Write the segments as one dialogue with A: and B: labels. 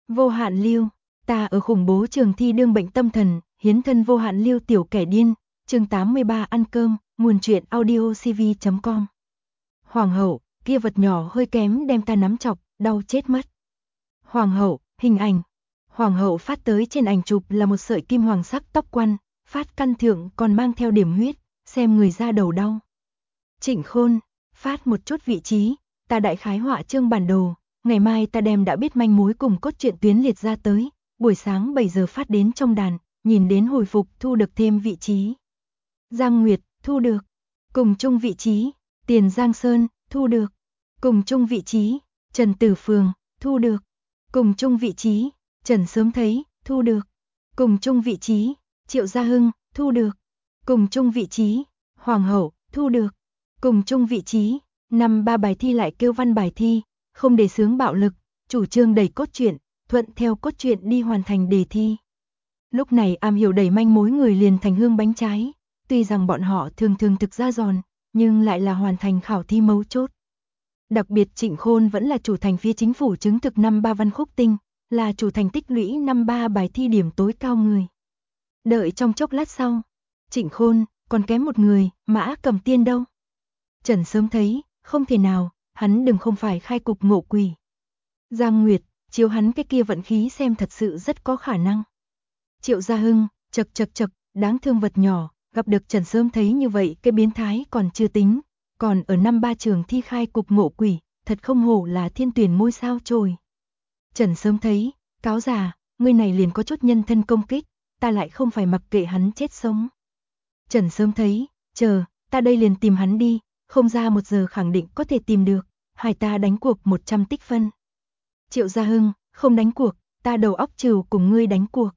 A: Vô hạn lưu, ta ở khủng bố trường thi đương bệnh tâm thần, hiến thân vô hạn lưu tiểu kẻ điên, chương 83 ăn cơm, nguồn truyện audiocv.com. Hoàng hậu, kia vật nhỏ hơi kém đem ta nắm chọc, đau chết mất. Hoàng hậu, hình ảnh. Hoàng hậu phát tới trên ảnh chụp là một sợi kim hoàng sắc tóc quăn, phát căn thượng còn mang theo điểm huyết, xem người ra đầu đau. Trịnh Khôn, phát một chút vị trí, ta đại khái họa chương bản đồ, ngày mai ta đem đã biết manh mối cùng cốt truyện tuyến liệt ra tới, buổi sáng 7 giờ phát đến trong đàn, nhìn đến hồi phục thu được thêm vị trí. Giang Nguyệt, thu được. Cùng chung vị trí, Tiền Giang Sơn, thu được. Cùng chung vị trí, Trần Tử Phường, thu được. Cùng chung vị trí, Trần Sớm Thấy, thu được. Cùng chung vị trí, Triệu Gia Hưng, thu được. Cùng chung vị trí, Hoàng hậu, thu được. Cùng chung vị trí, năm 3 bài thi lại kêu văn bài thi, không đề xướng bạo lực, chủ trương đẩy cốt truyện, thuận theo cốt truyện đi hoàn thành đề thi. Lúc này am hiểu đẩy manh mối người liền thành hương bánh trái, tuy rằng bọn họ thường thực ra giòn, nhưng lại là hoàn thành khảo thi mấu chốt. Đặc biệt Trịnh Khôn vẫn là chủ thành phía chính phủ chứng thực năm 3 văn khúc tinh, là chủ thành tích lũy năm 3 bài thi điểm tối cao người. Đợi trong chốc lát sau, Trịnh Khôn, còn kém một người, Mã Cầm Tiên đâu? Trần Sớm Thấy, không thể nào, hắn đừng không phải khai cục ngộ quỷ. Giang Nguyệt, chiếu hắn cái kia vận khí xem thật sự rất có khả năng. Triệu Gia Hưng, chật, đáng thương vật nhỏ, gặp được Trần Sớm Thấy như vậy cái biến thái còn chưa tính, còn ở năm 3 trường thi khai cục ngộ quỷ, thật không hổ là thiên tuyển ngôi sao trồi. Trần Sớm Thấy, cáo già, ngươi này liền có chút nhân thân công kích, ta lại không phải mặc kệ hắn chết sống. Trần Sớm Thấy, chờ, ta đây liền tìm hắn đi, không ra 1 giờ khẳng định có thể tìm được, hai ta đánh cuộc 100 tích phân. Triệu Gia Hưng, không đánh cuộc, ta đầu óc trừ cùng ngươi đánh cuộc.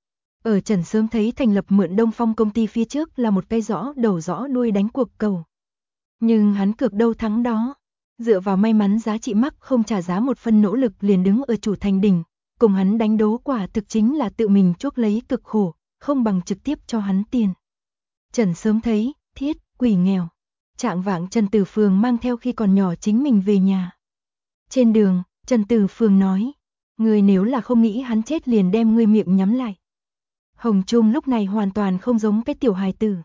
A: Ở Trần Sớm Thấy thành lập mượn Đông Phong công ty phía trước là một cây rõ đầu rõ đuôi đánh cuộc cầu. Nhưng hắn cược đâu thắng đó, dựa vào may mắn giá trị mắc không trả giá 1 phân nỗ lực liền đứng ở chủ thành đỉnh, cùng hắn đánh đố quả thực chính là tự mình chuốc lấy cực khổ, không bằng trực tiếp cho hắn tiền. Trần Sớm Thấy, thiết, quỷ nghèo. Trạng vạng Trần Tử Phường mang theo khi còn nhỏ chính mình về nhà. Trên đường, Trần Tử Phường nói, ngươi nếu là không nghĩ hắn chết liền đem ngươi miệng nhắm lại. Hồng Trung lúc này hoàn toàn không giống cái tiểu hài tử.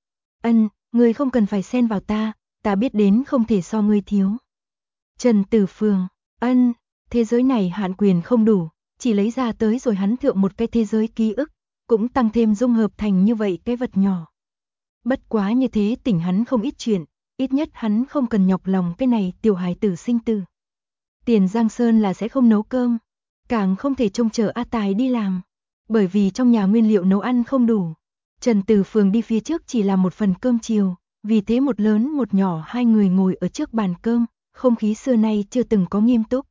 A: Ân, ngươi không cần phải xen vào ta biết đến không thể so ngươi thiếu. Trần Tử Phường, ân, thế giới này hạn quyền không đủ, chỉ lấy ra tới rồi hắn thượng một cái thế giới ký ức, cũng tăng thêm dung hợp thành như vậy cái vật nhỏ. Bất quá như thế tỉnh hắn không ít chuyện, ít nhất hắn không cần nhọc lòng cái này tiểu hài tử sinh tử. Tiền Giang Sơn là sẽ không nấu cơm, càng không thể trông chờ A Tài đi làm, bởi vì trong nhà nguyên liệu nấu ăn không đủ. Trần Tử Phường đi phía trước chỉ làm một phần cơm chiều, vì thế một lớn một nhỏ hai người ngồi ở trước bàn cơm, không khí xưa nay chưa từng có nghiêm túc.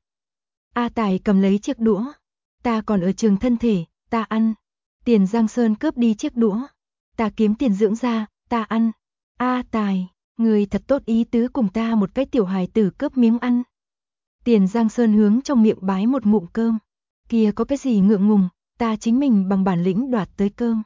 A: A Tài cầm lấy chiếc đũa, ta còn ở trường thân thể, ta ăn. Tiền Giang Sơn cướp đi chiếc đũa, ta kiếm tiền dưỡng ra, ta ăn. A Tài, người thật tốt ý tứ cùng ta một cái tiểu hài tử cướp miếng ăn. Tiền Giang Sơn hướng trong miệng bái một ngụm cơm, kia có cái gì ngượng ngùng, ta chính mình bằng bản lĩnh đoạt tới cơm.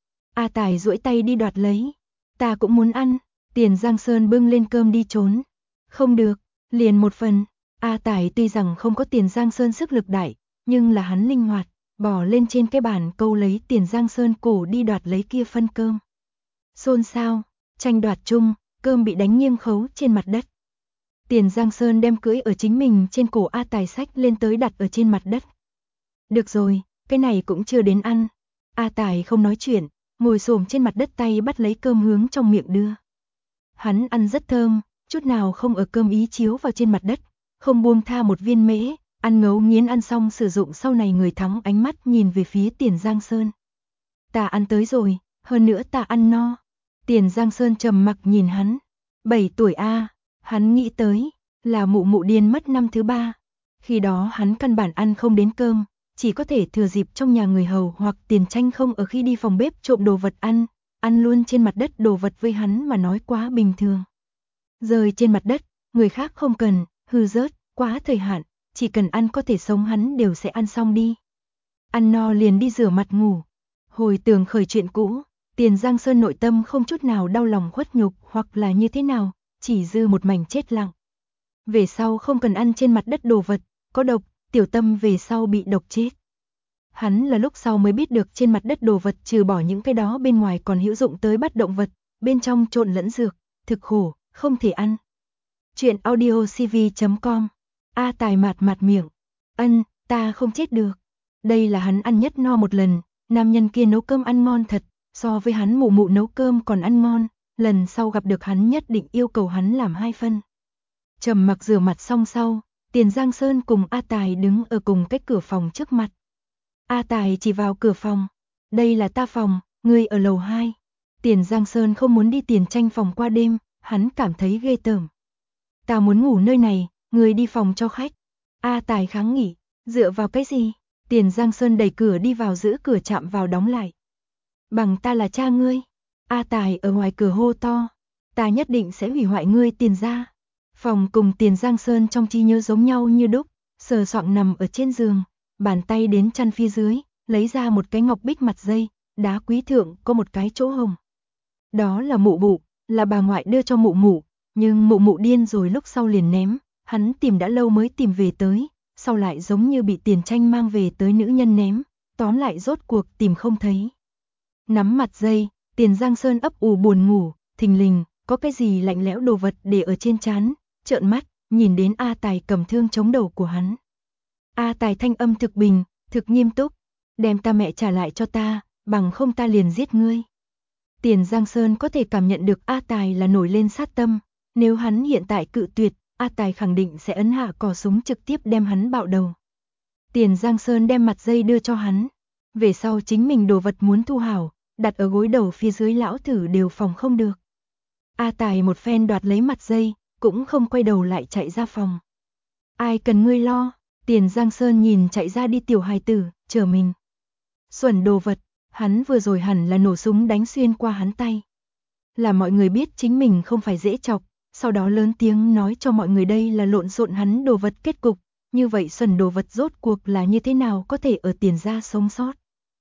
A: A Tài duỗi tay đi đoạt lấy, ta cũng muốn ăn. Tiền Giang Sơn bưng lên cơm đi trốn. Không được, liền một phần. A Tài tuy rằng không có Tiền Giang Sơn sức lực đại, nhưng là hắn linh hoạt, bỏ lên trên cái bàn câu lấy Tiền Giang Sơn cổ đi đoạt lấy kia phân cơm. Xôn xao, tranh đoạt chung, cơm bị đánh nghiêng khấu trên mặt đất. Tiền Giang Sơn đem cưỡi ở chính mình trên cổ A Tài xách lên tới đặt ở trên mặt đất. Được rồi, cái này cũng chưa đến ăn. A Tài không nói chuyện, ngồi xổm trên mặt đất tay bắt lấy cơm hướng trong miệng đưa. Hắn ăn rất thơm, chút nào không ở cơm ý chiếu vào trên mặt đất, không buông tha một viên mễ, ăn ngấu nghiến ăn xong sử dụng sau này người thắng ánh mắt nhìn về phía Tiền Giang Sơn. Ta ăn tới rồi, hơn nữa ta ăn no. Tiền Giang Sơn trầm mặc nhìn hắn. 7 tuổi a, hắn nghĩ tới, là mụ mụ điên mất năm thứ 3. Khi đó hắn căn bản ăn không đến cơm, chỉ có thể thừa dịp trong nhà người hầu hoặc Tiền Tranh không ở khi đi phòng bếp trộm đồ vật ăn luôn trên mặt đất đồ vật với hắn mà nói quá bình thường. Rơi trên mặt đất, người khác không cần, hư rớt, quá thời hạn, chỉ cần ăn có thể sống hắn đều sẽ ăn xong đi. Ăn no liền đi rửa mặt ngủ. Hồi tưởng khởi chuyện cũ, Tiền Giang Sơn nội tâm không chút nào đau lòng khuất nhục hoặc là như thế nào, chỉ dư một mảnh chết lặng. Về sau không cần ăn trên mặt đất đồ vật, có độc, tiểu tâm về sau bị độc chết. Hắn là lúc sau mới biết được trên mặt đất đồ vật trừ bỏ những cái đó bên ngoài còn hữu dụng tới bắt động vật, bên trong trộn lẫn dược, thực khổ, không thể ăn. Chuyện audiocv.com. A Tài mạt miệng. Ta không chết được. Đây là hắn ăn nhất no một lần, nam nhân kia nấu cơm ăn ngon thật, so với hắn mụ mụ nấu cơm còn ăn ngon, lần sau gặp được hắn nhất định yêu cầu hắn làm 2 phân. Trầm mặc rửa mặt xong sau, Tiền Giang Sơn cùng A Tài đứng ở cùng cái cửa phòng trước mặt. A Tài chỉ vào cửa phòng. Đây là ta phòng, ngươi ở lầu 2. Tiền Giang Sơn không muốn đi Tiền Tranh phòng qua đêm, hắn cảm thấy ghê tởm. Ta muốn ngủ nơi này, ngươi đi phòng cho khách. A Tài kháng nghị, dựa vào cái gì? Tiền Giang Sơn đẩy cửa đi vào giữ cửa chạm vào đóng lại. Bằng ta là cha ngươi. A Tài ở ngoài cửa hô to. Ta nhất định sẽ hủy hoại ngươi Tiền gia. Phòng cùng Tiền Giang Sơn trong trí nhớ giống nhau như đúc, sờ soạng nằm ở trên giường, bàn tay đến chăn phía dưới, lấy ra một cái ngọc bích mặt dây, đá quý thượng có một cái chỗ hồng. Đó là mụ mụ, là bà ngoại đưa cho mụ mụ, nhưng mụ mụ điên rồi lúc sau liền ném, hắn tìm đã lâu mới tìm về tới, sau lại giống như bị Tiền Tranh mang về tới nữ nhân ném, tóm lại rốt cuộc tìm không thấy. Nắm mặt dây, Tiền Giang Sơn ấp ủ buồn ngủ, thình lình, có cái gì lạnh lẽo đồ vật để ở trên trán, trợn mắt, nhìn đến A Tài cầm thương chống đầu của hắn. A Tài thanh âm thực bình, thực nghiêm túc, đem ta mẹ trả lại cho ta, bằng không ta liền giết ngươi. Tiền Giang Sơn có thể cảm nhận được A Tài là nổi lên sát tâm, nếu hắn hiện tại cự tuyệt, A Tài khẳng định sẽ ấn hạ cò súng trực tiếp đem hắn bạo đầu. Tiền Giang Sơn đem mặt dây đưa cho hắn, về sau chính mình đồ vật muốn thu hảo, đặt ở gối đầu phía dưới lão thử đều phòng không được. A Tài một phen đoạt lấy mặt dây, cũng không quay đầu lại chạy ra phòng. Ai cần ngươi lo? Tiền Giang Sơn nhìn chạy ra đi tiểu hài tử, chờ mình. Xuẩn đồ vật, hắn vừa rồi hẳn là nổ súng đánh xuyên qua hắn tay. Là mọi người biết chính mình không phải dễ chọc, sau đó lớn tiếng nói cho mọi người đây là lộn xộn hắn đồ vật kết cục, như vậy xuẩn đồ vật rốt cuộc là như thế nào có thể ở Tiền gia sống sót.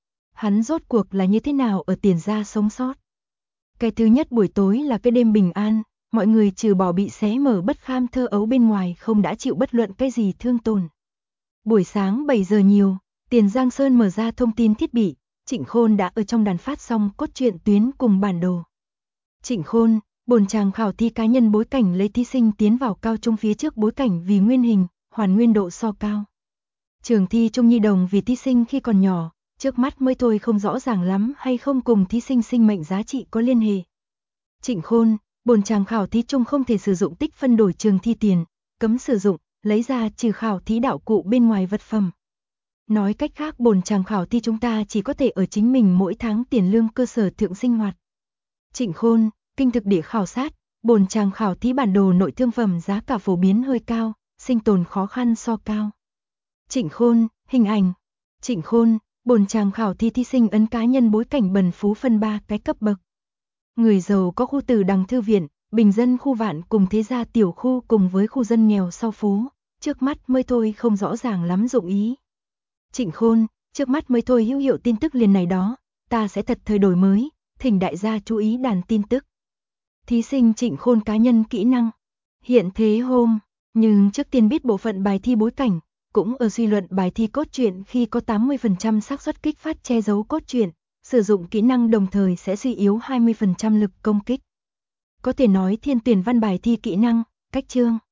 A: Hắn rốt cuộc là như thế nào ở Tiền gia sống sót. Cái thứ nhất buổi tối là cái đêm bình an, mọi người trừ bỏ bị xé mở bất kham thơ ấu bên ngoài không đã chịu bất luận cái gì thương tổn. Buổi sáng 7 giờ nhiều, Tiền Giang Sơn mở ra thông tin thiết bị, Trịnh Khôn đã ở trong đàn phát xong cốt truyện tuyến cùng bản đồ. Trịnh Khôn, bổn chàng khảo thi cá nhân bối cảnh lấy thí sinh tiến vào cao trung phía trước bối cảnh vì nguyên hình, hoàn nguyên độ so cao. Trường thi trung nhi đồng vì thí sinh khi còn nhỏ, trước mắt mới thôi không rõ ràng lắm hay không cùng thí sinh sinh mệnh giá trị có liên hệ. Trịnh Khôn, bổn chàng khảo thí trung không thể sử dụng tích phân đổi trường thi tiền, cấm sử dụng, lấy ra trừ khảo thí đạo cụ bên ngoài vật phẩm. Nói cách khác bổn chàng khảo thi chúng ta chỉ có thể ở chính mình mỗi tháng tiền lương cơ sở thượng sinh hoạt. Trịnh Khôn, kinh thực địa khảo sát, bổn chàng khảo thí bản đồ nội thương phẩm giá cả phổ biến hơi cao, sinh tồn khó khăn so cao. Trịnh Khôn, hình ảnh. Trịnh Khôn, bổn chàng khảo thi thí sinh ấn cá nhân bối cảnh bần phú phân 3 cái cấp bậc. Người giàu có khu Từ Đằng thư viện, bình dân khu Vạn cùng thế gia tiểu khu cùng với khu dân nghèo sau phố, trước mắt mới thôi không rõ ràng lắm dụng ý. Trịnh Khôn, trước mắt mới thôi hữu hiệu tin tức liền này đó, ta sẽ thật thời đổi mới, thỉnh đại gia chú ý đàn tin tức. Thí sinh Trịnh Khôn cá nhân kỹ năng. Hiện thế hôm, nhưng trước tiên biết bộ phận bài thi bối cảnh, cũng ở suy luận bài thi cốt truyện khi có 80% xác suất kích phát che giấu cốt truyện, sử dụng kỹ năng đồng thời sẽ suy yếu 20% lực công kích. Có thể nói thiên tuyển văn bài thi kỹ năng, cách chương.